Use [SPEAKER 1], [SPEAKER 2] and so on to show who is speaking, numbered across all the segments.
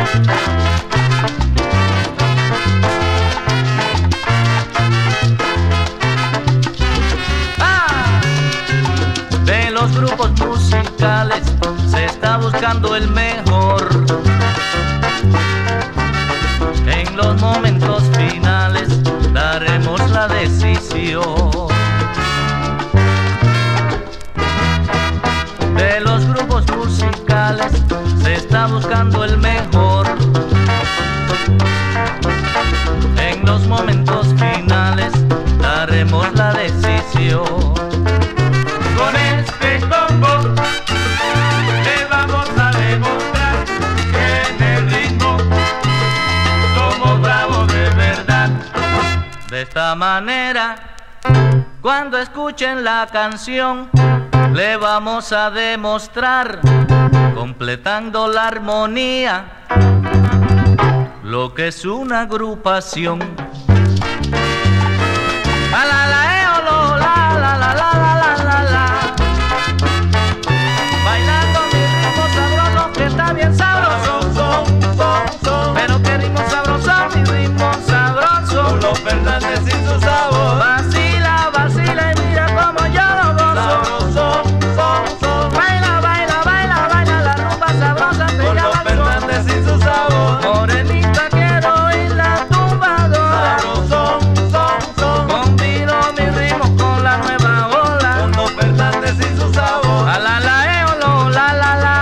[SPEAKER 1] De los grupos musicales se está buscando el mejor. En los momentos finales daremos la decisión. De los grupos musicales se está buscando el mejor. En los momentos finales daremos la decisión.
[SPEAKER 2] Con este combo le vamos a demostrar que en el ritmo somos bravos de verdad.
[SPEAKER 1] De esta manera, cuando escuchen la canción, le vamos a demostrar, completando la armonía, lo que es una agrupación. La la la la la la la la la. Bailando mi ritmo sabroso que está bien sabroso. Pero qué ritmo sabroso, mi ritmo sabroso.
[SPEAKER 2] Con los Fernández y su sabor.
[SPEAKER 1] Vacila, vacila y mira como yo lo gozo.
[SPEAKER 2] Sabroso,
[SPEAKER 1] Baila, baila, baila, baila la rumba sabrosa te
[SPEAKER 2] con los
[SPEAKER 1] llama el
[SPEAKER 2] Fernández
[SPEAKER 1] son.
[SPEAKER 2] y su sabor.
[SPEAKER 1] Morenita quiero oír la tumbadora.
[SPEAKER 2] Sabroso,
[SPEAKER 1] Combino mi ritmo con la nueva ola.
[SPEAKER 2] con los Fernández y su sabor.
[SPEAKER 1] La la la lo, la la la.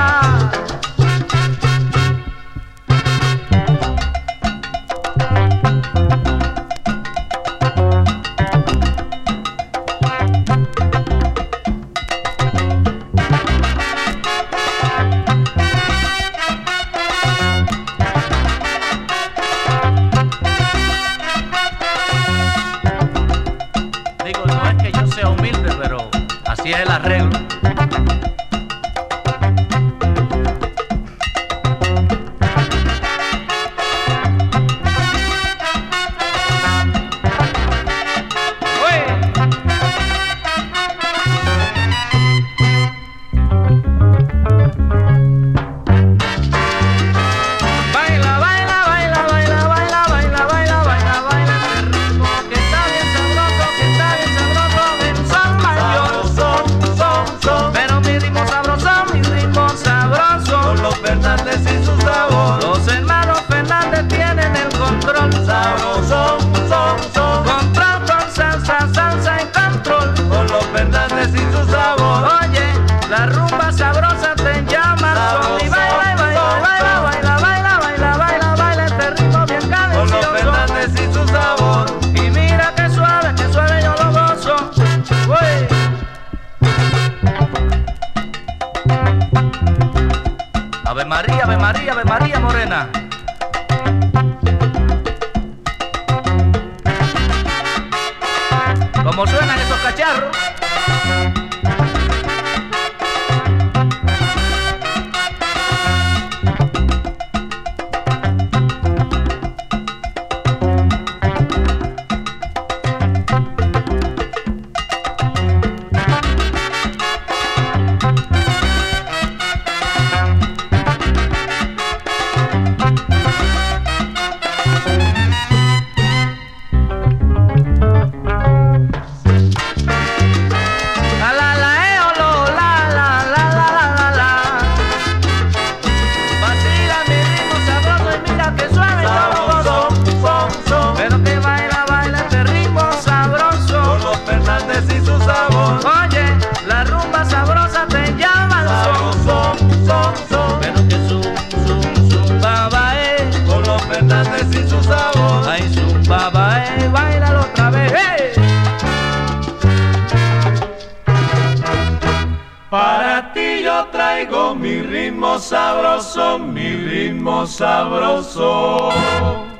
[SPEAKER 1] Digo, no es que yo sea humilde, pero así es el arreglo. Baila, baila, baila, baila, baila, baila, baila, baila, baila este ritmo que está bien sabroso, que está bien sabroso en sol mayor. Pero mi ritmo sabroso, mi ritmo sabroso.
[SPEAKER 2] Con los Fernández y su sabor.
[SPEAKER 1] Los hermanos Fernández tienen el control.
[SPEAKER 2] Sabroso,
[SPEAKER 1] Control con salsa, salsa en control.
[SPEAKER 2] con los Fernández y su sabor.
[SPEAKER 1] Oye, la rumba sabrosa te llama son y baila, y baila, baila, baila, baila, baila, baila, baila este ritmo bien
[SPEAKER 2] Con los
[SPEAKER 1] cadencioso.
[SPEAKER 2] Fernández y su sabor.
[SPEAKER 1] Y mira que suave yo lo gozo. Uy. Ave María, Ave María, Ave María Morena. ¿Cómo suenan esos cacharros?
[SPEAKER 2] Para ti yo traigo mi ritmo sabroso, mi ritmo sabroso.